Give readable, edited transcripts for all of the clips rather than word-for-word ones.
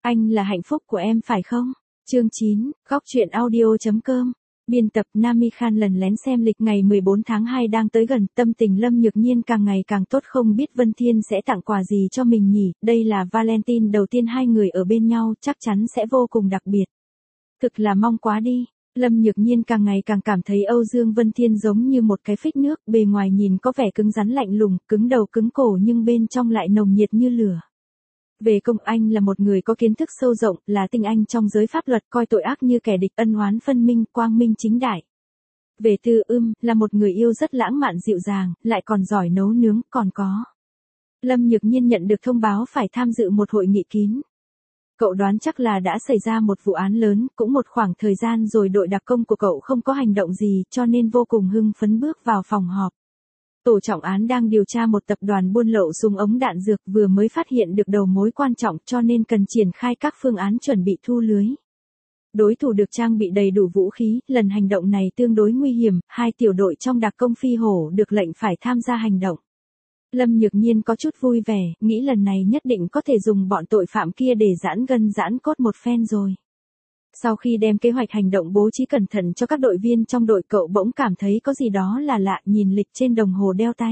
Anh là hạnh phúc của em phải không? Chương 9, góc truyện audio.com. Biên tập Nami Khan lần lén xem lịch ngày 14 tháng 2 đang tới gần, tâm tình Lâm Nhược Nhiên càng ngày càng tốt, không biết Vân Thiên sẽ tặng quà gì cho mình nhỉ, đây là Valentine đầu tiên hai người ở bên nhau, chắc chắn sẽ vô cùng đặc biệt. Thực là mong quá đi. Lâm Nhược Nhiên càng ngày càng cảm thấy Âu Dương Vân Thiên giống như một cái phích nước, bề ngoài nhìn có vẻ cứng rắn lạnh lùng, cứng đầu cứng cổ nhưng bên trong lại nồng nhiệt như lửa. Về công, anh là một người có kiến thức sâu rộng, là tinh anh trong giới pháp luật, coi tội ác như kẻ địch, ân oán phân minh, quang minh chính đại. Về tư, là một người yêu rất lãng mạn dịu dàng, lại còn giỏi nấu nướng, còn có. Lâm Nhược Nhiên nhận được thông báo phải tham dự một hội nghị kín. Cậu đoán chắc là đã xảy ra một vụ án lớn, cũng một khoảng thời gian rồi đội đặc công của cậu không có hành động gì, cho nên vô cùng hưng phấn bước vào phòng họp. Tổ trọng án đang điều tra một tập đoàn buôn lậu súng ống đạn dược, vừa mới phát hiện được đầu mối quan trọng cho nên cần triển khai các phương án chuẩn bị thu lưới. Đối thủ được trang bị đầy đủ vũ khí, lần hành động này tương đối nguy hiểm, hai tiểu đội trong đặc công phi hổ được lệnh phải tham gia hành động. Lâm Nhược Nhiên có chút vui vẻ, nghĩ lần này nhất định có thể dùng bọn tội phạm kia để giãn gân giãn cốt một phen rồi. Sau khi đem kế hoạch hành động bố trí cẩn thận cho các đội viên trong đội, cậu bỗng cảm thấy có gì đó là lạ, nhìn lịch trên đồng hồ đeo tay.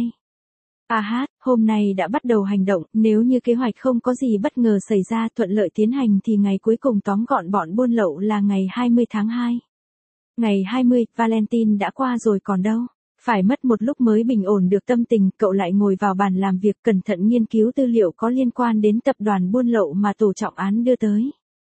Hôm nay đã bắt đầu hành động, nếu như kế hoạch không có gì bất ngờ xảy ra, thuận lợi tiến hành thì ngày cuối cùng tóm gọn bọn buôn lậu là ngày 20 tháng 2. Ngày 20, Valentine đã qua rồi còn đâu. Phải mất một lúc mới bình ổn được tâm tình, cậu lại ngồi vào bàn làm việc cẩn thận nghiên cứu tư liệu có liên quan đến tập đoàn buôn lậu mà tổ trọng án đưa tới.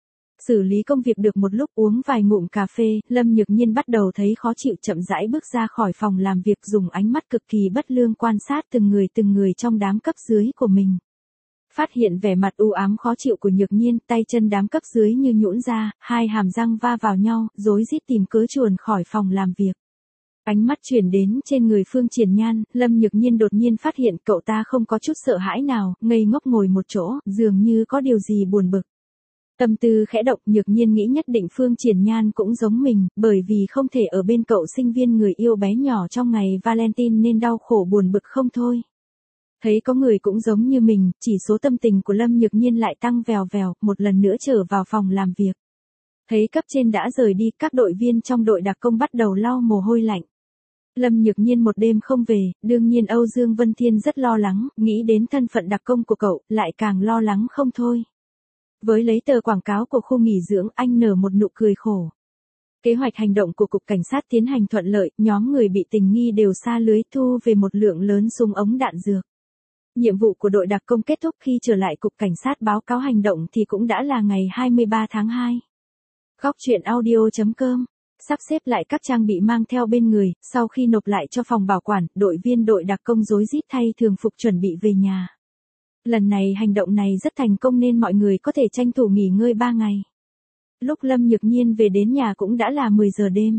Xử lý công việc được một lúc, uống vài ngụm cà phê, Lâm Nhược Nhiên bắt đầu thấy khó chịu, chậm rãi bước ra khỏi phòng làm việc, dùng ánh mắt cực kỳ bất lương quan sát từng người trong đám cấp dưới của mình. Phát hiện vẻ mặt u ám khó chịu của Nhược Nhiên, tay chân đám cấp dưới như nhũn ra, hai hàm răng va vào nhau, rối rít tìm cớ chuồn khỏi phòng làm việc. Ánh mắt chuyển đến trên người Phương Triển Nhan, Lâm Nhược Nhiên đột nhiên phát hiện cậu ta không có chút sợ hãi nào, ngây ngốc ngồi một chỗ, dường như có điều gì buồn bực. Tâm tư khẽ động, Nhược Nhiên nghĩ nhất định Phương Triển Nhan cũng giống mình, bởi vì không thể ở bên cậu sinh viên người yêu bé nhỏ trong ngày Valentine nên đau khổ buồn bực không thôi. Thấy có người cũng giống như mình, chỉ số tâm tình của Lâm Nhược Nhiên lại tăng vèo vèo, một lần nữa trở vào phòng làm việc. Thấy cấp trên đã rời đi, các đội viên trong đội đặc công bắt đầu lau mồ hôi lạnh. Lâm Nhược Nhiên một đêm không về, đương nhiên Âu Dương Vân Thiên rất lo lắng, nghĩ đến thân phận đặc công của cậu, lại càng lo lắng không thôi. Với lấy tờ quảng cáo của khu nghỉ dưỡng, anh nở một nụ cười khổ. Kế hoạch hành động của Cục Cảnh sát tiến hành thuận lợi, nhóm người bị tình nghi đều sa lưới, thu về một lượng lớn súng ống đạn dược. Nhiệm vụ của đội đặc công kết thúc, khi trở lại Cục Cảnh sát báo cáo hành động thì cũng đã là ngày 23 tháng 2. Góc truyện audio.com. Sắp xếp lại các trang bị mang theo bên người, sau khi nộp lại cho phòng bảo quản, đội viên đội đặc công rối rít thay thường phục chuẩn bị về nhà. Lần này hành động này rất thành công nên mọi người có thể tranh thủ nghỉ ngơi 3 ngày. Lúc Lâm Nhược Nhiên về đến nhà cũng đã là 10 giờ đêm.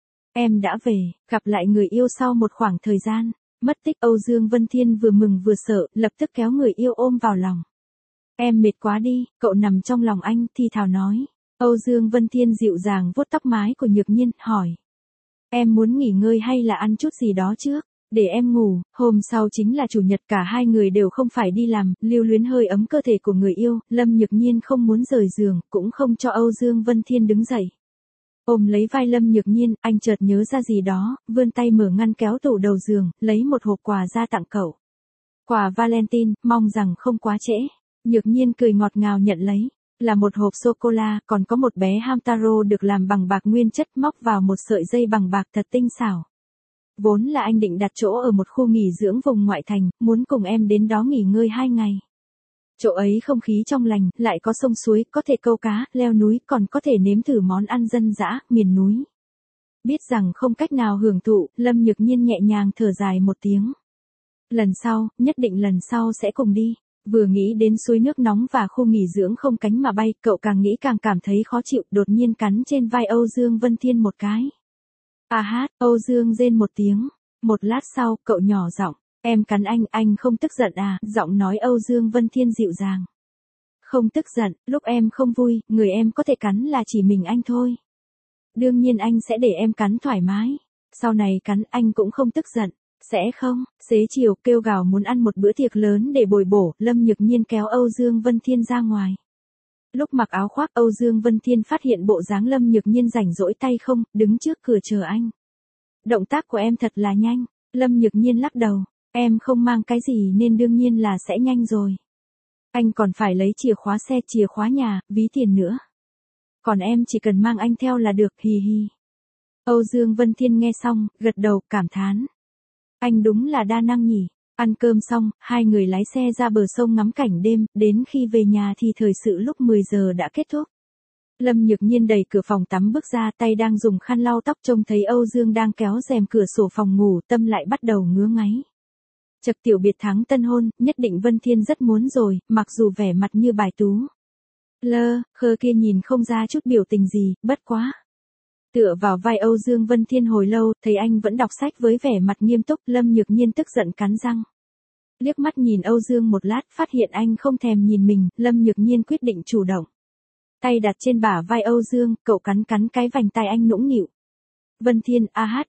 Em đã về, gặp lại người yêu sau một khoảng thời gian. Mất tích, Âu Dương Vân Thiên vừa mừng vừa sợ, lập tức kéo người yêu ôm vào lòng. Em mệt quá đi, cậu nằm trong lòng anh, thì thào nói. Âu Dương Vân Thiên dịu dàng vuốt tóc mái của Nhược Nhiên, hỏi. Em muốn nghỉ ngơi hay là ăn chút gì đó trước? Để em ngủ, hôm sau chính là chủ nhật, cả hai người đều không phải đi làm, lưu luyến hơi ấm cơ thể của người yêu, Lâm Nhược Nhiên không muốn rời giường, cũng không cho Âu Dương Vân Thiên đứng dậy. Ôm lấy vai Lâm Nhược Nhiên, anh chợt nhớ ra gì đó, vươn tay mở ngăn kéo tủ đầu giường, lấy một hộp quà ra tặng cậu. Quà Valentine, mong rằng không quá trễ. Nhược Nhiên cười ngọt ngào nhận lấy. Là một hộp sô-cô-la, còn có một bé Hamtaro được làm bằng bạc nguyên chất, móc vào một sợi dây bằng bạc thật tinh xảo. Vốn là anh định đặt chỗ ở một khu nghỉ dưỡng vùng ngoại thành, muốn cùng em đến đó nghỉ ngơi 2 ngày. Chỗ ấy không khí trong lành, lại có sông suối, có thể câu cá, leo núi, còn có thể nếm thử món ăn dân dã, miền núi. Biết rằng không cách nào hưởng thụ, Lâm Nhược Nhiên nhẹ nhàng thở dài một tiếng. Lần sau, nhất định lần sau sẽ cùng đi. Vừa nghĩ đến suối nước nóng và khu nghỉ dưỡng không cánh mà bay, cậu càng nghĩ càng cảm thấy khó chịu, đột nhiên cắn trên vai Âu Dương Vân Thiên một cái. Âu Dương rên một tiếng. Một lát sau, cậu nhỏ giọng, em cắn anh không tức giận à? Giọng nói Âu Dương Vân Thiên dịu dàng. Không tức giận, lúc em không vui, người em có thể cắn là chỉ mình anh thôi. Đương nhiên anh sẽ để em cắn thoải mái. Sau này cắn anh cũng không tức giận. Sẽ không? Xế chiều kêu gào muốn ăn một bữa tiệc lớn để bồi bổ, Lâm Nhược Nhiên kéo Âu Dương Vân Thiên ra ngoài. Lúc mặc áo khoác Âu Dương Vân Thiên phát hiện bộ dáng Lâm Nhược Nhiên rảnh rỗi tay không, đứng trước cửa chờ anh. Động tác của em thật là nhanh. Lâm Nhược Nhiên lắc đầu. Em không mang cái gì nên đương nhiên là sẽ nhanh rồi. Anh còn phải lấy chìa khóa xe, chìa khóa nhà, ví tiền nữa. Còn em chỉ cần mang anh theo là được, hì hì. Âu Dương Vân Thiên nghe xong, gật đầu, cảm thán. Anh đúng là đa năng nhỉ. Ăn cơm xong, hai người lái xe ra bờ sông ngắm cảnh đêm, đến khi về nhà thì thời sự lúc 10 giờ đã kết thúc. Lâm Nhược Nhiên đẩy cửa phòng tắm bước ra, tay đang dùng khăn lau tóc, trông thấy Âu Dương đang kéo rèm cửa sổ phòng ngủ, tâm lại bắt đầu ngứa ngáy. Chật tiểu biệt thắng tân hôn, nhất định Vân Thiên rất muốn rồi, mặc dù vẻ mặt như bài tú. Khơ kia nhìn không ra chút biểu tình gì, bất quá. Tựa vào vai Âu Dương Vân Thiên hồi lâu, thấy anh vẫn đọc sách với vẻ mặt nghiêm túc, Lâm Nhược Nhiên tức giận cắn răng. Liếc mắt nhìn Âu Dương một lát, phát hiện anh không thèm nhìn mình, Lâm Nhược Nhiên quyết định chủ động. Tay đặt trên bả vai Âu Dương, cậu cắn cái vành tai anh nũng nịu. Vân Thiên,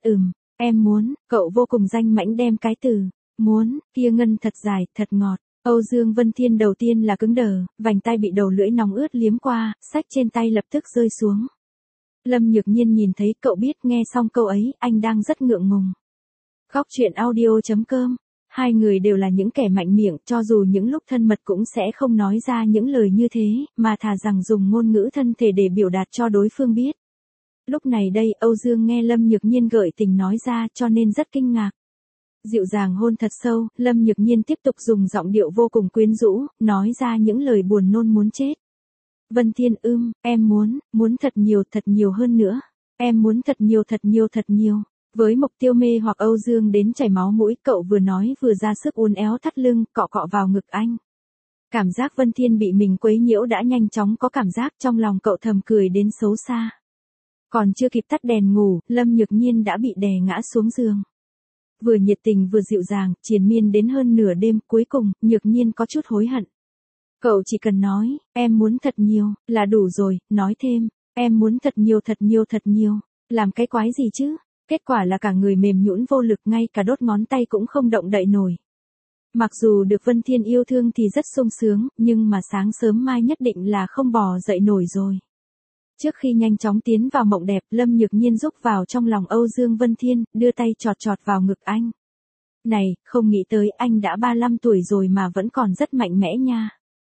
em muốn, cậu vô cùng danh mãnh đem cái từ, muốn, kia ngân thật dài, thật ngọt. Âu Dương Vân Thiên đầu tiên là cứng đờ, vành tai bị đầu lưỡi nóng ướt liếm qua, sách trên tay lập tức rơi xuống. Lâm Nhược Nhiên nhìn thấy cậu biết, nghe xong câu ấy, anh đang rất ngượng ngùng. Góc truyện audio.com. Hai người đều là những kẻ mạnh miệng, cho dù những lúc thân mật cũng sẽ không nói ra những lời như thế, mà thà rằng dùng ngôn ngữ thân thể để biểu đạt cho đối phương biết. Lúc này đây, Âu Dương nghe Lâm Nhược Nhiên gợi tình nói ra cho nên rất kinh ngạc. Dịu dàng hôn thật sâu, Lâm Nhược Nhiên tiếp tục dùng giọng điệu vô cùng quyến rũ, nói ra những lời buồn nôn muốn chết. Vân Thiên, em muốn thật nhiều hơn nữa. Em muốn thật nhiều. Với mục tiêu mê hoặc Âu Dương đến chảy máu mũi, cậu vừa nói vừa ra sức uốn éo thắt lưng, cọ cọ vào ngực anh. Cảm giác Vân Thiên bị mình quấy nhiễu đã nhanh chóng có cảm giác, trong lòng cậu thầm cười đến xấu xa. Còn chưa kịp tắt đèn ngủ, Lâm Nhược Nhiên đã bị đè ngã xuống giường. Vừa nhiệt tình vừa dịu dàng, triền miên đến hơn nửa đêm, cuối cùng, Nhược Nhiên có chút hối hận. Cậu chỉ cần nói, em muốn thật nhiều, là đủ rồi, nói thêm, em muốn thật nhiều. Làm cái quái gì chứ? Kết quả là cả người mềm nhũn vô lực, ngay cả đốt ngón tay cũng không động đậy nổi. Mặc dù được Vân Thiên yêu thương thì rất sung sướng, nhưng mà sáng sớm mai nhất định là không bò dậy nổi rồi. Trước khi nhanh chóng tiến vào mộng đẹp, Lâm Nhược Nhiên rúc vào trong lòng Âu Dương Vân Thiên, đưa tay chọt vào ngực anh. Này, không nghĩ tới anh đã 35 tuổi rồi mà vẫn còn rất mạnh mẽ nha.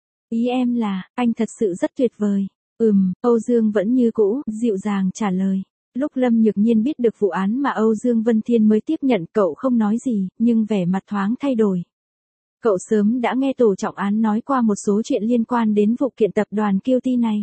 Ý em là, anh thật sự rất tuyệt vời. Âu Dương vẫn như cũ, dịu dàng trả lời. Lúc Lâm Nhược Nhiên biết được vụ án mà Âu Dương Vân Thiên mới tiếp nhận, cậu không nói gì, nhưng vẻ mặt thoáng thay đổi. Cậu sớm đã nghe tổ trọng án nói qua một số chuyện liên quan đến vụ kiện tập đoàn Kiêu này.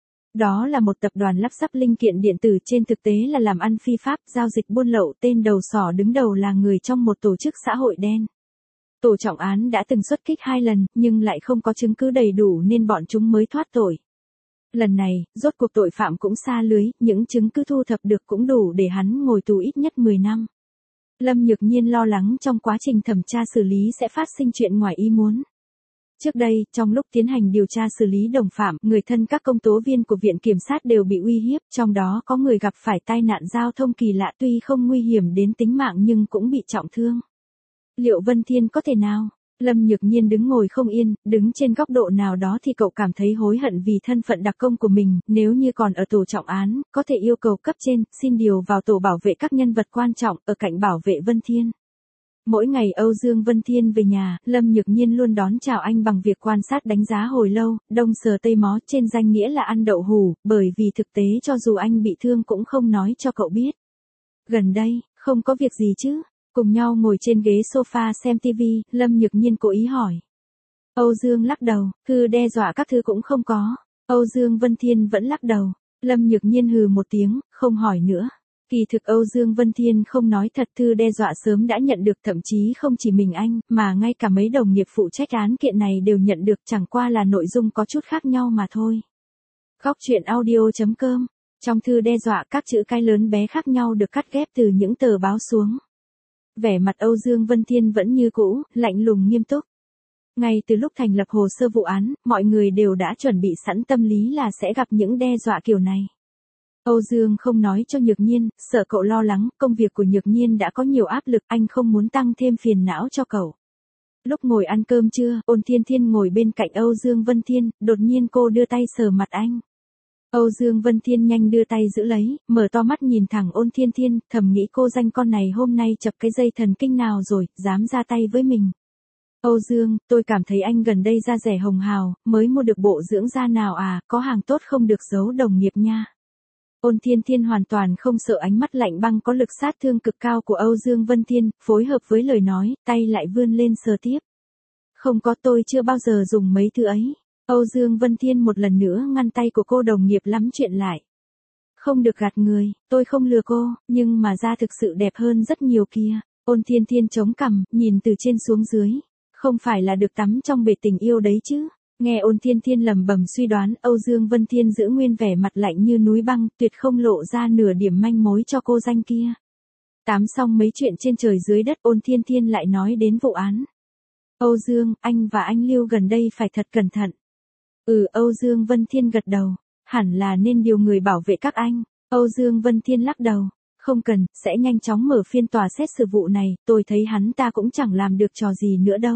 Đó là một tập đoàn lắp ráp linh kiện điện tử, trên thực tế là làm ăn phi pháp, giao dịch buôn lậu, tên đầu sỏ đứng đầu là người trong một tổ chức xã hội đen. Tổ trọng án đã từng xuất kích 2 lần, nhưng lại không có chứng cứ đầy đủ nên bọn chúng mới thoát tội. Lần này, rốt cuộc tội phạm cũng sa lưới, những chứng cứ thu thập được cũng đủ để hắn ngồi tù ít nhất 10 năm. Lâm Nhược Nhiên lo lắng trong quá trình thẩm tra xử lý sẽ phát sinh chuyện ngoài ý muốn. Trước đây, trong lúc tiến hành điều tra xử lý đồng phạm, người thân các công tố viên của Viện Kiểm sát đều bị uy hiếp, trong đó có người gặp phải tai nạn giao thông kỳ lạ, tuy không nguy hiểm đến tính mạng nhưng cũng bị trọng thương. Liệu Vân Thiên có thể nào? Lâm Nhược Nhiên đứng ngồi không yên, đứng trên góc độ nào đó thì cậu cảm thấy hối hận vì thân phận đặc công của mình, nếu như còn ở tổ trọng án, có thể yêu cầu cấp trên, xin điều vào tổ bảo vệ các nhân vật quan trọng, ở cạnh bảo vệ Vân Thiên. Mỗi ngày Âu Dương Vân Thiên về nhà, Lâm Nhược Nhiên luôn đón chào anh bằng việc quan sát đánh giá hồi lâu, đông sờ tây mó, trên danh nghĩa là ăn đậu hủ, bởi vì thực tế cho dù anh bị thương cũng không nói cho cậu biết. Gần đây, không có việc gì chứ? Cùng nhau ngồi trên ghế sofa xem TV, Lâm Nhược Nhiên cố ý hỏi. Âu Dương lắc đầu, thư đe dọa các thứ cũng không có. Âu Dương Vân Thiên vẫn lắc đầu. Lâm Nhược Nhiên hừ một tiếng, không hỏi nữa. Kỳ thực Âu Dương Vân Thiên không nói thật, thư đe dọa sớm đã nhận được, thậm chí không chỉ mình anh, mà ngay cả mấy đồng nghiệp phụ trách án kiện này đều nhận được, chẳng qua là nội dung có chút khác nhau mà thôi. Góc truyện audio.com. Trong thư đe dọa, các chữ cái lớn bé khác nhau được cắt ghép từ những tờ báo xuống. Vẻ mặt Âu Dương Vân Thiên vẫn như cũ, lạnh lùng nghiêm túc. Ngay từ lúc thành lập hồ sơ vụ án, mọi người đều đã chuẩn bị sẵn tâm lý là sẽ gặp những đe dọa kiểu này. Âu Dương không nói cho Nhược Nhiên, sợ cậu lo lắng, công việc của Nhược Nhiên đã có nhiều áp lực, anh không muốn tăng thêm phiền não cho cậu. Lúc ngồi ăn cơm trưa, Ôn Thiên Thiên ngồi bên cạnh Âu Dương Vân Thiên, đột nhiên cô đưa tay sờ mặt anh. Âu Dương Vân Thiên nhanh đưa tay giữ lấy, mở to mắt nhìn thẳng Ôn Thiên Thiên, thầm nghĩ cô danh con này hôm nay chập cái dây thần kinh nào rồi, dám ra tay với mình. Âu Dương, tôi cảm thấy anh gần đây da rẻ hồng hào, mới mua được bộ dưỡng da nào à, có hàng tốt không được giấu đồng nghiệp nha. Ôn Thiên Thiên hoàn toàn không sợ ánh mắt lạnh băng có lực sát thương cực cao của Âu Dương Vân Thiên, phối hợp với lời nói, tay lại vươn lên sờ tiếp. Không có, tôi chưa bao giờ dùng mấy thứ ấy. Âu Dương Vân Thiên một lần nữa ngăn tay của cô đồng nghiệp lắm chuyện lại. Không được gạt người, tôi không lừa cô, nhưng mà da thực sự đẹp hơn rất nhiều kia. Ôn Thiên Thiên chống cằm, nhìn từ trên xuống dưới. Không phải là được tắm trong bể tình yêu đấy chứ. Nghe Ôn Thiên Thiên lẩm bẩm suy đoán, Âu Dương Vân Thiên giữ nguyên vẻ mặt lạnh như núi băng, tuyệt không lộ ra nửa điểm manh mối cho cô danh kia. Tám xong mấy chuyện trên trời dưới đất, Ôn Thiên Thiên lại nói đến vụ án. Âu Dương, anh và anh Lưu gần đây phải thật cẩn thận. Âu Dương Vân Thiên gật đầu. Hẳn là nên điều người bảo vệ các anh. Âu Dương Vân Thiên lắc đầu. Không cần, sẽ nhanh chóng mở phiên tòa xét xử vụ này, tôi thấy hắn ta cũng chẳng làm được trò gì nữa đâu.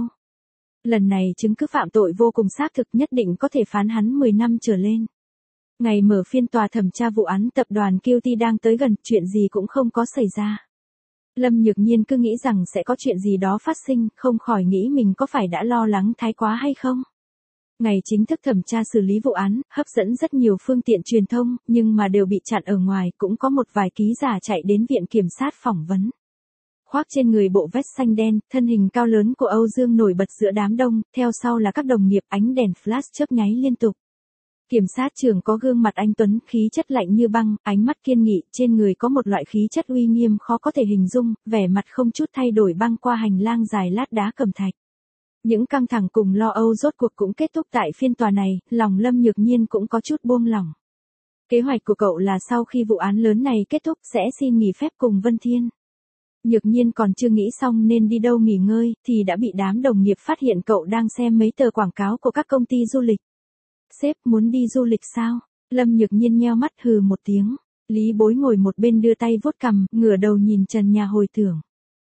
Lần này chứng cứ phạm tội vô cùng xác thực, nhất định có thể phán hắn 10 năm trở lên. Ngày mở phiên tòa thẩm tra vụ án tập đoàn QT đang tới gần, chuyện gì cũng không có xảy ra. Lâm Nhược Nhiên cứ nghĩ rằng sẽ có chuyện gì đó phát sinh, không khỏi nghĩ mình có phải đã lo lắng thái quá hay không. Ngày chính thức thẩm tra xử lý vụ án, hấp dẫn rất nhiều phương tiện truyền thông, nhưng mà đều bị chặn ở ngoài, cũng có một vài ký giả chạy đến viện kiểm sát phỏng vấn. Khoác trên người bộ vest xanh đen, thân hình cao lớn của Âu Dương nổi bật giữa đám đông, theo sau là các đồng nghiệp, ánh đèn flash chớp nháy liên tục. Kiểm sát trưởng có gương mặt anh tuấn, khí chất lạnh như băng, ánh mắt kiên nghị, trên người có một loại khí chất uy nghiêm khó có thể hình dung, vẻ mặt không chút thay đổi băng qua hành lang dài lát đá cẩm thạch. Những căng thẳng cùng lo âu rốt cuộc cũng kết thúc tại phiên tòa này, lòng Lâm Nhược Nhiên cũng có chút buông lỏng. Kế hoạch của cậu là sau khi vụ án lớn này kết thúc sẽ xin nghỉ phép cùng Vân Thiên. Nhược Nhiên còn chưa nghĩ xong nên đi đâu nghỉ ngơi, thì đã bị đám đồng nghiệp phát hiện cậu đang xem mấy tờ quảng cáo của các công ty du lịch. Sếp muốn đi du lịch sao? Lâm Nhược Nhiên nheo mắt hừ một tiếng. Lý Bối ngồi một bên đưa tay vuốt cằm, ngửa đầu nhìn trần nhà hồi tưởng.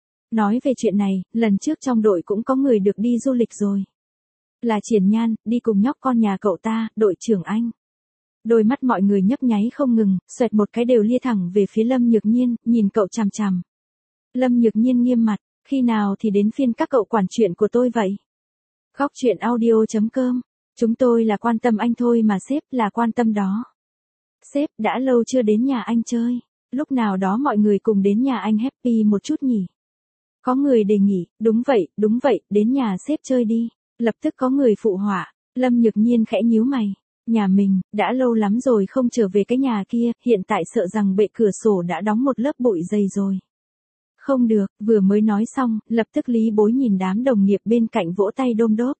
Nói về chuyện này, lần trước trong đội cũng có người được đi du lịch rồi. Là Triển Nhan, đi cùng nhóc con nhà cậu ta, đội trưởng anh. Đôi mắt mọi người nhấp nháy không ngừng, xoẹt một cái đều lia thẳng về phía Lâm Nhược Nhiên, nhìn cậu chằm chằm. Lâm Nhược Nhiên nghiêm mặt, khi nào thì đến phiên các cậu quản chuyện của tôi vậy? Góc chuyện audio.com, chúng tôi là quan tâm anh thôi mà sếp là quan tâm đó. Sếp đã lâu chưa đến nhà anh chơi, lúc nào đó mọi người cùng đến nhà anh happy một chút nhỉ? Có người đề nghị, đúng vậy, đến nhà sếp chơi đi. Lập tức có người phụ họa, Lâm Nhược Nhiên khẽ nhíu mày. Nhà mình, đã lâu lắm rồi không trở về cái nhà kia, hiện tại sợ rằng bệ cửa sổ đã đóng một lớp bụi dày rồi. Không được, vừa mới nói xong, lập tức Lý Bối nhìn đám đồng nghiệp bên cạnh vỗ tay đôm đốp.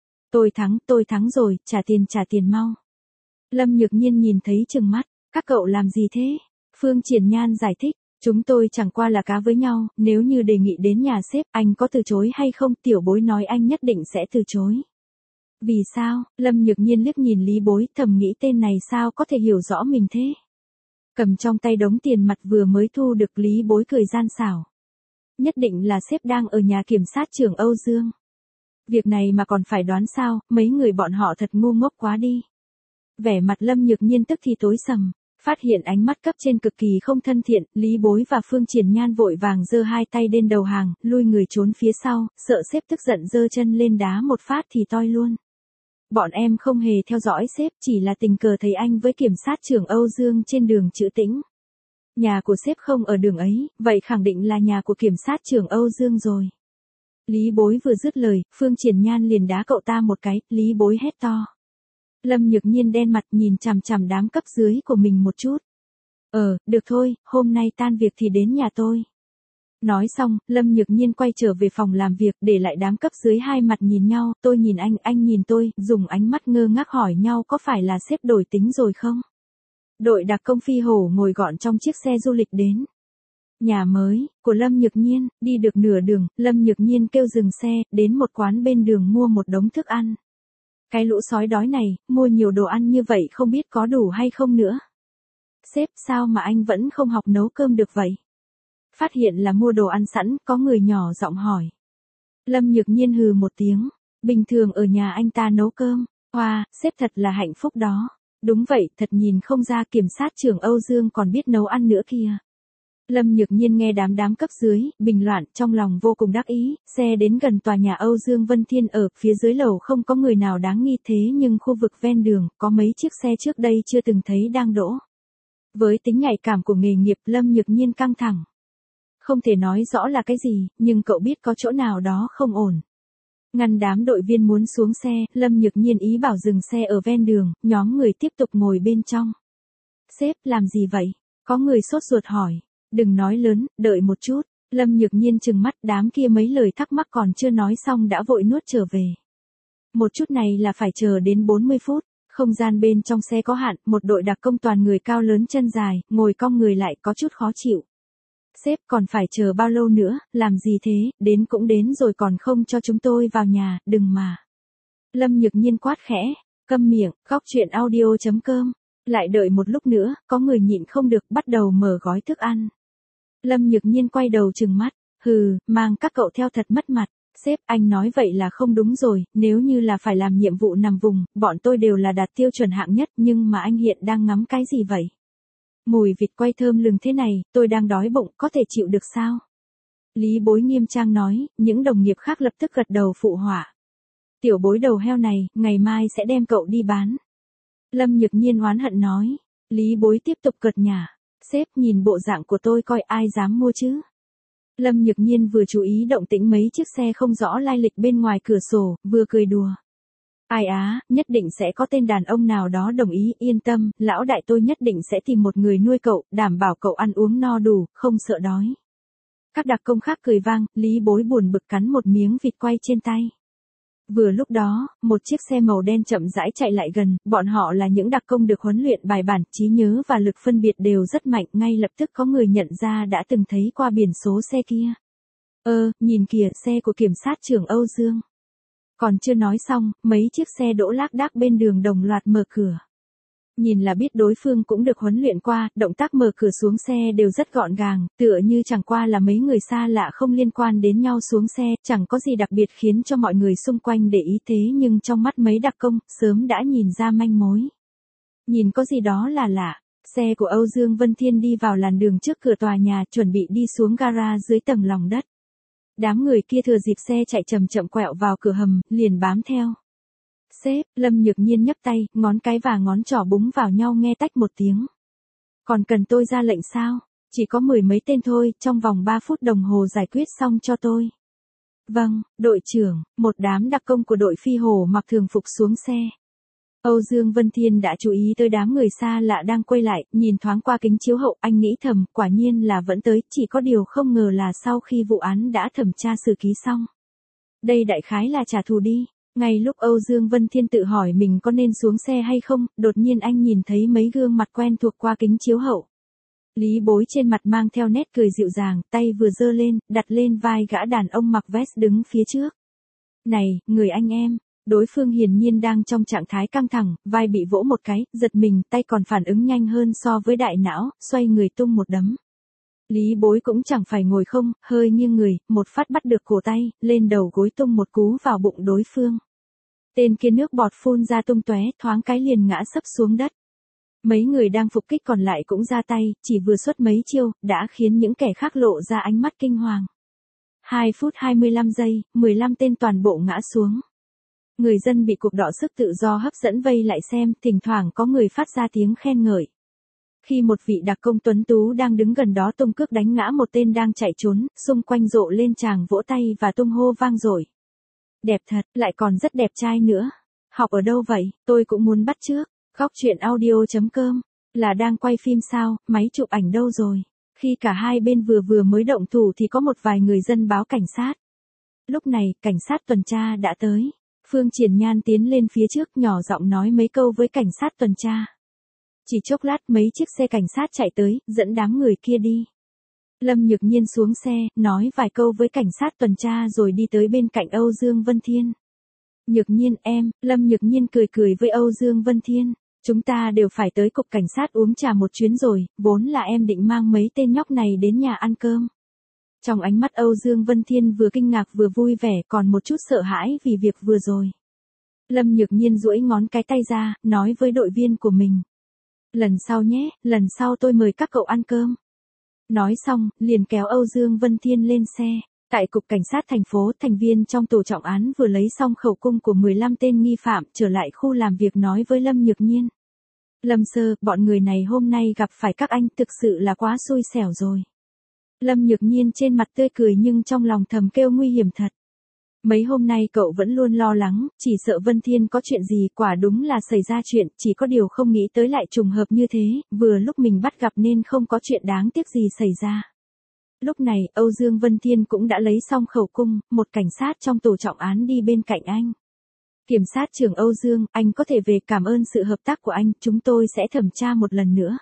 Tôi thắng rồi, trả tiền mau. Lâm Nhược Nhiên nhìn thấy trừng mắt, các cậu làm gì thế? Phương Triển Nhan giải thích, chúng tôi chẳng qua là cá với nhau, nếu như đề nghị đến nhà sếp, anh có từ chối hay không? Tiểu Bối nói anh nhất định sẽ từ chối. Vì sao? Lâm Nhược Nhiên liếc nhìn Lý Bối, thầm nghĩ tên này sao có thể hiểu rõ mình thế? Cầm trong tay đống tiền mặt vừa mới thu được, Lý Bối cười gian xảo. Nhất định là sếp đang ở nhà kiểm sát trưởng Âu Dương. Việc này mà còn phải đoán sao, mấy người bọn họ thật ngu ngốc quá đi. Vẻ mặt Lâm Nhược Nhiên tức thì tối sầm, phát hiện ánh mắt cấp trên cực kỳ không thân thiện, Lý Bối và Phương Triển Nhan vội vàng giơ hai tay lên đầu hàng, lui người trốn phía sau, sợ sếp tức giận giơ chân lên đá một phát thì toi luôn. Bọn em không hề theo dõi sếp, chỉ là tình cờ thấy anh với kiểm sát trưởng Âu Dương trên đường Trữ Tĩnh. Nhà của sếp không ở đường ấy, vậy khẳng định là nhà của kiểm sát trưởng Âu Dương rồi. Lý Bối vừa dứt lời, Phương Triển Nhan liền đá cậu ta một cái, Lý Bối hét to. Lâm Nhược Nhiên đen mặt nhìn chằm chằm đám cấp dưới của mình một chút. Được thôi, hôm nay tan việc thì đến nhà tôi. Nói xong, Lâm Nhược Nhiên quay trở về phòng làm việc, để lại đám cấp dưới hai mặt nhìn nhau, tôi nhìn anh nhìn tôi, dùng ánh mắt ngơ ngác hỏi nhau có phải là sếp đổi tính rồi không? Đội đặc công phi hổ ngồi gọn trong chiếc xe du lịch đến. Nhà mới, của Lâm Nhược Nhiên, đi được nửa đường, Lâm Nhược Nhiên kêu dừng xe, đến một quán bên đường mua một đống thức ăn. Cái lũ sói đói này, mua nhiều đồ ăn như vậy không biết có đủ hay không nữa. Sếp, sao mà anh vẫn không học nấu cơm được vậy? Phát hiện là mua đồ ăn sẵn, có người nhỏ giọng hỏi. Lâm Nhược Nhiên hừ một tiếng, bình thường ở nhà anh ta nấu cơm, hoa, sếp thật là hạnh phúc đó. Đúng vậy, thật nhìn không ra kiểm sát trưởng Âu Dương còn biết nấu ăn nữa kìa. Lâm Nhược Nhiên nghe đám cấp dưới, bình loạn, trong lòng vô cùng đắc ý, xe đến gần tòa nhà Âu Dương Vân Thiên ở, phía dưới lầu không có người nào đáng nghi thế nhưng khu vực ven đường, có mấy chiếc xe trước đây chưa từng thấy đang đỗ. Với tính nhạy cảm của nghề nghiệp, Lâm Nhược Nhiên căng thẳng. Không thể nói rõ là cái gì, nhưng cậu biết có chỗ nào đó không ổn. Ngăn đám đội viên muốn xuống xe, Lâm Nhược Nhiên ý bảo dừng xe ở ven đường, nhóm người tiếp tục ngồi bên trong. Sếp, làm gì vậy? Có người sốt ruột hỏi. Đừng nói lớn, đợi một chút. Lâm Nhược Nhiên trừng mắt, đám kia mấy lời thắc mắc còn chưa nói xong đã vội nuốt trở về. Một chút này là phải chờ đến 40 phút. Không gian bên trong xe có hạn, một đội đặc công toàn người cao lớn chân dài, ngồi cong người lại có chút khó chịu. Sếp còn phải chờ bao lâu nữa, làm gì thế, đến cũng đến rồi còn không cho chúng tôi vào nhà, đừng mà. Lâm Nhược Nhiên quát khẽ, câm miệng, góc chuyện audio.com. Lại đợi một lúc nữa, có người nhịn không được bắt đầu mở gói thức ăn. Lâm Nhược Nhiên quay đầu trừng mắt, hừ, mang các cậu theo thật mất mặt. Sếp, anh nói vậy là không đúng rồi, nếu như là phải làm nhiệm vụ nằm vùng, bọn tôi đều là đạt tiêu chuẩn hạng nhất nhưng mà anh hiện đang ngắm cái gì vậy? Mùi vịt quay thơm lừng thế này, tôi đang đói bụng, có thể chịu được sao? Lý Bối nghiêm trang nói, những đồng nghiệp khác lập tức gật đầu phụ họa. Tiểu Bối đầu heo này, ngày mai sẽ đem cậu đi bán. Lâm Nhược Nhiên oán hận nói. Lý Bối tiếp tục cợt nhả. Sếp nhìn bộ dạng của tôi coi ai dám mua chứ. Lâm Nhược Nhiên vừa chú ý động tĩnh mấy chiếc xe không rõ lai lịch bên ngoài cửa sổ, vừa cười đùa. Ai á, nhất định sẽ có tên đàn ông nào đó đồng ý, yên tâm, lão đại tôi nhất định sẽ tìm một người nuôi cậu, đảm bảo cậu ăn uống no đủ, không sợ đói. Các đặc công khác cười vang, Lý Bối buồn bực cắn một miếng vịt quay trên tay. Vừa lúc đó, một chiếc xe màu đen chậm rãi chạy lại gần, bọn họ là những đặc công được huấn luyện bài bản, trí nhớ và lực phân biệt đều rất mạnh, ngay lập tức có người nhận ra đã từng thấy qua biển số xe kia. Nhìn kìa, xe của kiểm sát trưởng Âu Dương. Còn chưa nói xong, mấy chiếc xe đỗ lác đác bên đường đồng loạt mở cửa. Nhìn là biết đối phương cũng được huấn luyện qua, động tác mở cửa xuống xe đều rất gọn gàng, tựa như chẳng qua là mấy người xa lạ không liên quan đến nhau xuống xe, chẳng có gì đặc biệt khiến cho mọi người xung quanh để ý thế nhưng trong mắt mấy đặc công, sớm đã nhìn ra manh mối. Nhìn có gì đó là lạ, xe của Âu Dương Vân Thiên đi vào làn đường trước cửa tòa nhà chuẩn bị đi xuống gara dưới tầng lòng đất. Đám người kia thừa dịp xe chạy chậm chậm quẹo vào cửa hầm, liền bám theo. Sếp, Lâm Nhược Nhiên nhấc tay, ngón cái và ngón trỏ búng vào nhau nghe tách một tiếng. Còn cần tôi ra lệnh sao? Chỉ có 10 mấy tên thôi, trong vòng 3 phút đồng hồ giải quyết xong cho tôi. Vâng, đội trưởng, một đám đặc công của đội phi hổ mặc thường phục xuống xe. Âu Dương Vân Thiên đã chú ý tới đám người xa lạ đang quay lại, nhìn thoáng qua kính chiếu hậu, anh nghĩ thầm, quả nhiên là vẫn tới, chỉ có điều không ngờ là sau khi vụ án đã thẩm tra xử ký xong. Đây đại khái là trả thù đi. Ngay lúc Âu Dương Vân Thiên tự hỏi mình có nên xuống xe hay không, đột nhiên anh nhìn thấy mấy gương mặt quen thuộc qua kính chiếu hậu. Lý Bối trên mặt mang theo nét cười dịu dàng, tay vừa giơ lên, đặt lên vai gã đàn ông mặc vest đứng phía trước. Này, người anh em, đối phương hiển nhiên đang trong trạng thái căng thẳng, vai bị vỗ một cái, giật mình, tay còn phản ứng nhanh hơn so với đại não, xoay người tung một đấm. Lý Bối cũng chẳng phải ngồi không, hơi nghiêng người, một phát bắt được cổ tay, lên đầu gối tung một cú vào bụng đối phương. Tên kia nước bọt phun ra tung tóe, thoáng cái liền ngã sấp xuống đất. Mấy người đang phục kích còn lại cũng ra tay, chỉ vừa xuất mấy chiêu, đã khiến những kẻ khác lộ ra ánh mắt kinh hoàng. 2 phút 25 giây, 15 tên toàn bộ ngã xuống. Người dân bị cuộc đọ sức tự do hấp dẫn vây lại xem, thỉnh thoảng có người phát ra tiếng khen ngợi. Khi một vị đặc công tuấn tú đang đứng gần đó tung cước đánh ngã một tên đang chạy trốn, xung quanh rộ lên tràng vỗ tay và tung hô vang dội. Đẹp thật, lại còn rất đẹp trai nữa. Học ở đâu vậy, tôi cũng muốn bắt chước. Góc chuyện audio.com, là đang quay phim sao, máy chụp ảnh đâu rồi? Khi cả hai bên vừa mới động thủ thì có một vài người dân báo cảnh sát. Lúc này, cảnh sát tuần tra đã tới. Phương Triển Nhan tiến lên phía trước nhỏ giọng nói mấy câu với cảnh sát tuần tra. Chỉ chốc lát mấy chiếc xe cảnh sát chạy tới, dẫn đám người kia đi. Lâm Nhược Nhiên xuống xe, nói vài câu với cảnh sát tuần tra rồi đi tới bên cạnh Âu Dương Vân Thiên. Nhược Nhiên em, Lâm Nhược Nhiên cười với Âu Dương Vân Thiên. Chúng ta đều phải tới cục cảnh sát uống trà một chuyến rồi, vốn là em định mang mấy tên nhóc này đến nhà ăn cơm. Trong ánh mắt Âu Dương Vân Thiên vừa kinh ngạc vừa vui vẻ còn một chút sợ hãi vì việc vừa rồi. Lâm Nhược Nhiên duỗi ngón cái tay ra, nói với đội viên của mình. Lần sau nhé, lần sau tôi mời các cậu ăn cơm. Nói xong, liền kéo Âu Dương Vân Thiên lên xe. Tại cục cảnh sát thành phố, thành viên trong tổ trọng án vừa lấy xong khẩu cung của 15 tên nghi phạm trở lại khu làm việc nói với Lâm Nhược Nhiên. Lâm sơ, bọn người này hôm nay gặp phải các anh thực sự là quá xui xẻo rồi. Lâm Nhược Nhiên trên mặt tươi cười nhưng trong lòng thầm kêu nguy hiểm thật. Mấy hôm nay cậu vẫn luôn lo lắng, chỉ sợ Vân Thiên có chuyện gì, quả đúng là xảy ra chuyện, chỉ có điều không nghĩ tới lại trùng hợp như thế, vừa lúc mình bắt gặp nên không có chuyện đáng tiếc gì xảy ra. Lúc này, Âu Dương Vân Thiên cũng đã lấy xong khẩu cung, một cảnh sát trong tổ trọng án đi bên cạnh anh. Kiểm sát trưởng Âu Dương, anh có thể về, cảm ơn sự hợp tác của anh, chúng tôi sẽ thẩm tra một lần nữa.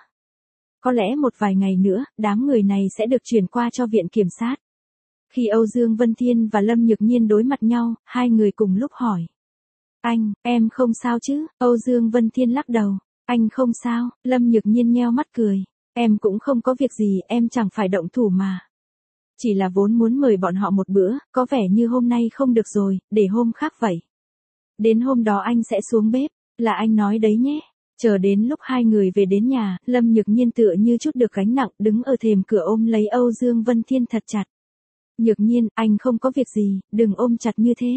Có lẽ một vài ngày nữa, đám người này sẽ được chuyển qua cho viện kiểm sát. Khi Âu Dương Vân Thiên và Lâm Nhược Nhiên đối mặt nhau, hai người cùng lúc hỏi. Anh, em không sao chứ? Âu Dương Vân Thiên lắc đầu. Anh không sao, Lâm Nhược Nhiên nheo mắt cười. Em cũng không có việc gì, em chẳng phải động thủ mà. Chỉ là vốn muốn mời bọn họ một bữa, có vẻ như hôm nay không được rồi, để hôm khác vậy. Đến hôm đó anh sẽ xuống bếp, là anh nói đấy nhé. Chờ đến lúc hai người về đến nhà, Lâm Nhược Nhiên tựa như chút được gánh nặng, đứng ở thềm cửa ôm lấy Âu Dương Vân Thiên thật chặt. Nhược Nhiên, anh không có việc gì, đừng ôm chặt như thế.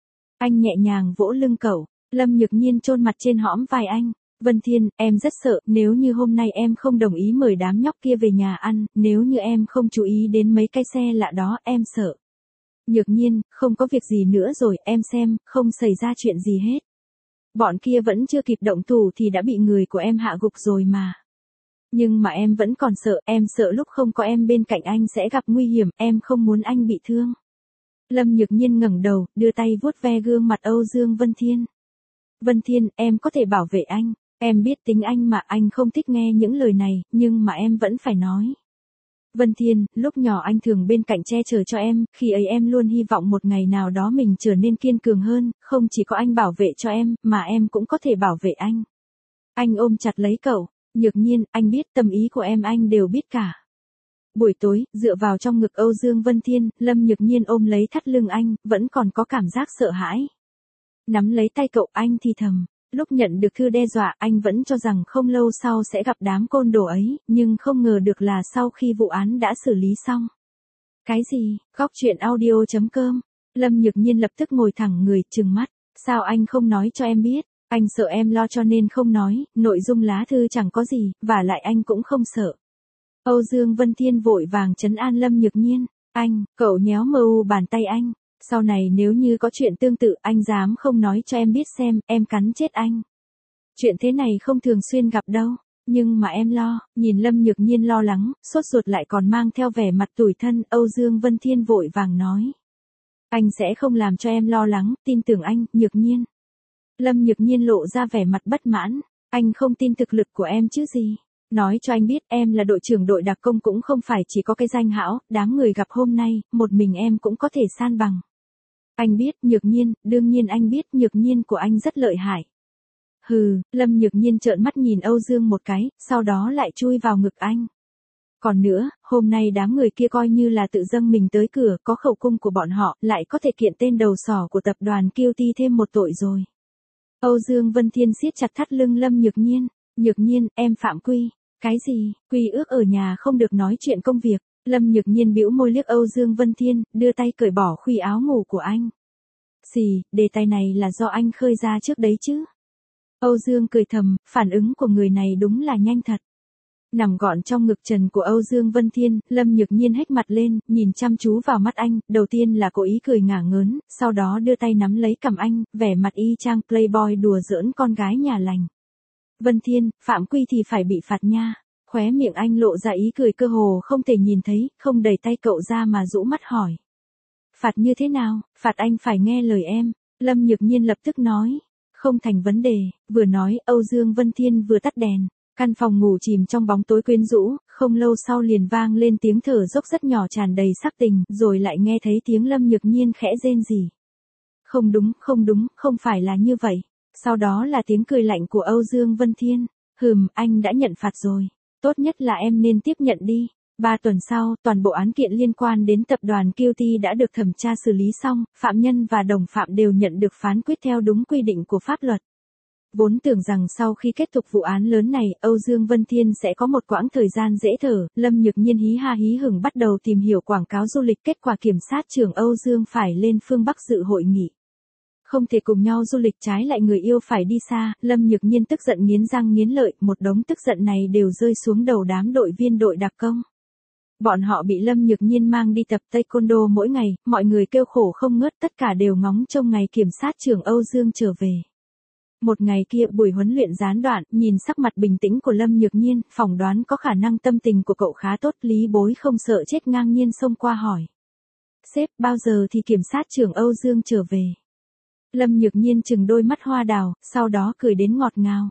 Anh nhẹ nhàng vỗ lưng cậu, Lâm Nhược Nhiên chôn mặt trên hõm vai anh. Vân Thiên, em rất sợ, nếu như hôm nay em không đồng ý mời đám nhóc kia về nhà ăn, nếu như em không chú ý đến mấy cái xe lạ đó, em sợ. Nhược Nhiên, không có việc gì nữa rồi, em xem, không xảy ra chuyện gì hết. Bọn kia vẫn chưa kịp động thủ thì đã bị người của em hạ gục rồi mà. Nhưng mà em vẫn còn sợ, em sợ lúc không có em bên cạnh anh sẽ gặp nguy hiểm, em không muốn anh bị thương. Lâm Nhược Nhiên ngẩng đầu, đưa tay vuốt ve gương mặt Âu Dương Vân Thiên. Vân Thiên, em có thể bảo vệ anh, em biết tính anh mà, anh không thích nghe những lời này, nhưng mà em vẫn phải nói. Vân Thiên, lúc nhỏ anh thường bên cạnh che chở cho em, khi ấy em luôn hy vọng một ngày nào đó mình trở nên kiên cường hơn, không chỉ có anh bảo vệ cho em, mà em cũng có thể bảo vệ anh. Anh ôm chặt lấy cậu, Nhược Nhiên, anh biết tâm ý của em anh đều biết cả. Buổi tối, dựa vào trong ngực Âu Dương Vân Thiên, Lâm Nhược Nhiên ôm lấy thắt lưng anh, vẫn còn có cảm giác sợ hãi. Nắm lấy tay cậu, anh thì thầm. Lúc nhận được thư đe dọa, anh vẫn cho rằng không lâu sau sẽ gặp đám côn đồ ấy, nhưng không ngờ được là sau khi vụ án đã xử lý xong. Cái gì? Góc truyện audio.com. Lâm Nhược Nhiên lập tức ngồi thẳng người, trừng mắt. Sao anh không nói cho em biết? Anh sợ em lo cho nên không nói, nội dung lá thư chẳng có gì, và lại anh cũng không sợ. Âu Dương Vân Thiên vội vàng trấn an Lâm Nhược Nhiên. Anh, cậu nhéo mờ u bàn tay anh. Sau này nếu như có chuyện tương tự, anh dám không nói cho em biết xem, em cắn chết anh. Chuyện thế này không thường xuyên gặp đâu, nhưng mà em lo. Nhìn Lâm Nhược Nhiên lo lắng, sốt ruột lại còn mang theo vẻ mặt tủi thân, Âu Dương Vân Thiên vội vàng nói. Anh sẽ không làm cho em lo lắng, tin tưởng anh, Nhược Nhiên. Lâm Nhược Nhiên lộ ra vẻ mặt bất mãn. Anh không tin thực lực của em chứ gì. Nói cho anh biết, em là đội trưởng đội đặc công cũng không phải chỉ có cái danh hão, đám người gặp hôm nay, một mình em cũng có thể san bằng. Anh biết, Nhược Nhiên, đương nhiên anh biết, Nhược Nhiên của anh rất lợi hại. Hừ, Lâm Nhược Nhiên trợn mắt nhìn Âu Dương một cái, sau đó lại chui vào ngực anh. Còn nữa, hôm nay đám người kia coi như là tự dâng mình tới cửa, có khẩu cung của bọn họ, lại có thể kiện tên đầu sỏ của tập đoàn Kiêu Ti thêm một tội rồi. Âu Dương Vân Thiên siết chặt thắt lưng Lâm Nhược Nhiên. Nhược Nhiên, em phạm quy. Cái gì? Quy ước ở nhà không được nói chuyện công việc. Lâm Nhược Nhiên bĩu môi liếc Âu Dương Vân Thiên, đưa tay cởi bỏ khuy áo ngủ của anh. Xì, đề tài này là do anh khơi ra trước đấy chứ. Âu Dương cười thầm, phản ứng của người này đúng là nhanh thật. Nằm gọn trong ngực trần của Âu Dương Vân Thiên, Lâm Nhược Nhiên hếch mặt lên, nhìn chăm chú vào mắt anh, đầu tiên là cố ý cười ngả ngớn, sau đó đưa tay nắm lấy cằm anh, vẻ mặt y chang playboy đùa giỡn con gái nhà lành. Vân Thiên, phạm quy thì phải bị phạt nha. Khóe miệng anh lộ ra ý cười cơ hồ không thể nhìn thấy, không đẩy tay cậu ra mà rũ mắt hỏi. Phạt như thế nào? Phạt anh phải nghe lời em. Lâm Nhược Nhiên lập tức nói. Không thành vấn đề. Vừa nói, Âu Dương Vân Thiên vừa tắt đèn. Căn phòng ngủ chìm trong bóng tối quyến rũ, không lâu sau liền vang lên tiếng thở dốc rất nhỏ tràn đầy sắc tình, rồi lại nghe thấy tiếng Lâm Nhược Nhiên khẽ rên rỉ. Không đúng, không phải là như vậy. Sau đó là tiếng cười lạnh của Âu Dương Vân Thiên. Anh đã nhận phạt rồi. Tốt nhất là em nên tiếp nhận đi. 3 tuần sau, toàn bộ án kiện liên quan đến tập đoàn QT đã được thẩm tra xử lý xong, phạm nhân và đồng phạm đều nhận được phán quyết theo đúng quy định của pháp luật. Vốn tưởng rằng sau khi kết thúc vụ án lớn này, Âu Dương Vân Thiên sẽ có một quãng thời gian dễ thở, Lâm Nhược Nhiên hí ha hí hửng bắt đầu tìm hiểu quảng cáo du lịch, kết quả kiểm sát trưởng Âu Dương phải lên phương Bắc dự hội nghị. Không thể cùng nhau du lịch, trái lại người yêu phải đi xa, Lâm Nhược Nhiên tức giận nghiến răng nghiến lợi, một đống tức giận này đều rơi xuống đầu đám đội viên đội đặc công. Bọn họ bị Lâm Nhược Nhiên mang đi tập taekwondo mỗi ngày, mọi người kêu khổ không ngớt, tất cả đều ngóng trông ngày kiểm sát trưởng Âu Dương trở về. Một ngày kia buổi huấn luyện gián đoạn, nhìn sắc mặt bình tĩnh của Lâm Nhược Nhiên, phỏng đoán có khả năng tâm tình của cậu khá tốt, Lý Bối không sợ chết ngang nhiên xông qua hỏi. Sếp, bao giờ thì kiểm sát trưởng Âu Dương trở về? Lâm Nhược Nhiên trừng đôi mắt hoa đào, sau đó cười đến ngọt ngào.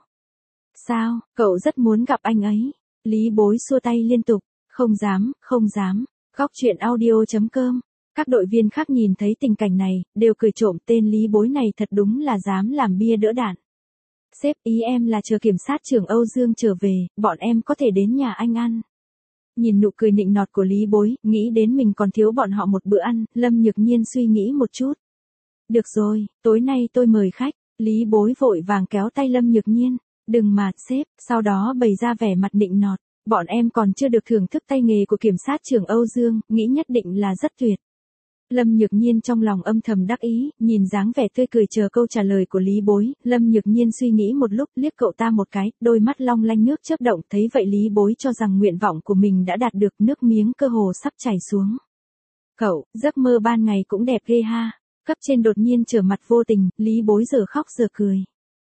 Sao, cậu rất muốn gặp anh ấy? Lý Bối xua tay liên tục. Không dám, không dám. Góc chuyện audio.com. Các đội viên khác nhìn thấy tình cảnh này, đều cười trộm, tên Lý Bối này thật đúng là dám làm bia đỡ đạn. Sếp, ý em là chờ kiểm sát trưởng Âu Dương trở về, bọn em có thể đến nhà anh ăn. Nhìn nụ cười nịnh nọt của Lý Bối, nghĩ đến mình còn thiếu bọn họ một bữa ăn, Lâm Nhược Nhiên suy nghĩ một chút. Được rồi, tối nay tôi mời khách. Lý Bối vội vàng kéo tay Lâm Nhược Nhiên. Đừng mà, sếp, sau đó bày ra vẻ mặt nịnh nọt. Bọn em còn chưa được thưởng thức tay nghề của kiểm sát trưởng Âu Dương, nghĩ nhất định là rất tuyệt. Lâm Nhược Nhiên trong lòng âm thầm đắc ý, nhìn dáng vẻ tươi cười chờ câu trả lời của Lý Bối, Lâm Nhược Nhiên suy nghĩ một lúc, liếc cậu ta một cái, đôi mắt long lanh nước chớp động, thấy vậy Lý Bối cho rằng nguyện vọng của mình đã đạt được, nước miếng cơ hồ sắp chảy xuống. Cậu, giấc mơ ban ngày cũng đẹp ghê ha. Cấp trên đột nhiên trở mặt vô tình, Lý Bối giờ khóc giờ cười.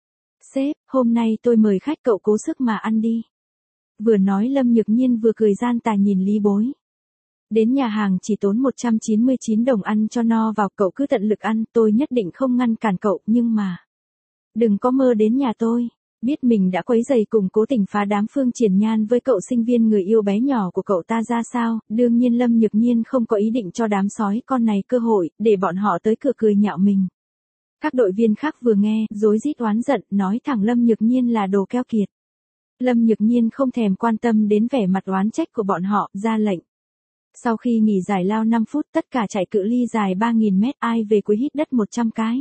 Sếp, hôm nay tôi mời khách, cậu cố sức mà ăn đi. Vừa nói Lâm Nhược Nhiên vừa cười gian tà nhìn Lý Bối. Đến nhà hàng chỉ tốn 199 đồng ăn cho no vào, cậu cứ tận lực ăn, tôi nhất định không ngăn cản cậu, nhưng mà đừng có mơ đến nhà tôi. Biết mình đã quấy rầy cùng cố tình phá đám Phương Triển Nhan với cậu sinh viên người yêu bé nhỏ của cậu ta ra sao, đương nhiên Lâm Nhược Nhiên không có ý định cho đám sói con này cơ hội, để bọn họ tới cửa cười nhạo mình. Các đội viên khác vừa nghe, rối rít oán giận, nói thẳng Lâm Nhược Nhiên là đồ keo kiệt. Lâm Nhược Nhiên không thèm quan tâm đến vẻ mặt oán trách của bọn họ, ra lệnh. Sau khi nghỉ giải lao 5 phút, tất cả chạy cự ly dài 3.000 mét, ai về cuối hít đất 100 cái.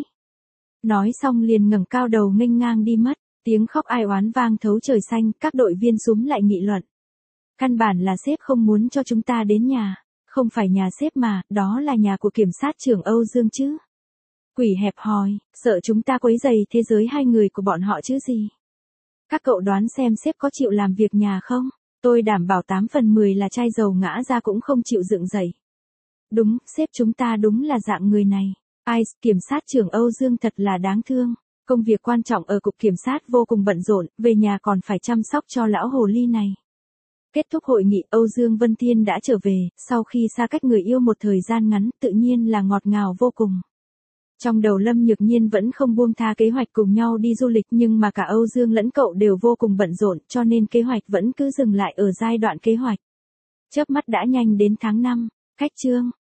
Nói xong liền ngẩng cao đầu nghênh ngang đi mất, tiếng khóc ai oán vang thấu trời xanh, các đội viên xúm lại nghị luận. Căn bản là sếp không muốn cho chúng ta đến nhà, không phải nhà sếp mà, đó là nhà của kiểm sát trưởng Âu Dương chứ. Quỷ hẹp hòi, sợ chúng ta quấy rầy thế giới hai người của bọn họ chứ gì. Các cậu đoán xem sếp có chịu làm việc nhà không? Tôi đảm bảo 8 phần 10 là chai dầu ngã ra cũng không chịu dựng dậy. Đúng, sếp chúng ta đúng là dạng người này. Ai, kiểm sát trưởng Âu Dương thật là đáng thương. Công việc quan trọng ở cục kiểm sát vô cùng bận rộn, về nhà còn phải chăm sóc cho lão hồ ly này. Kết thúc hội nghị, Âu Dương Vân Thiên đã trở về, sau khi xa cách người yêu một thời gian ngắn, tự nhiên là ngọt ngào vô cùng. Trong đầu Lâm Nhược Nhiên vẫn không buông tha kế hoạch cùng nhau đi du lịch, nhưng mà cả Âu Dương lẫn cậu đều vô cùng bận rộn, cho nên kế hoạch vẫn cứ dừng lại ở giai đoạn kế hoạch. Chớp mắt đã nhanh đến tháng 5, khách trương,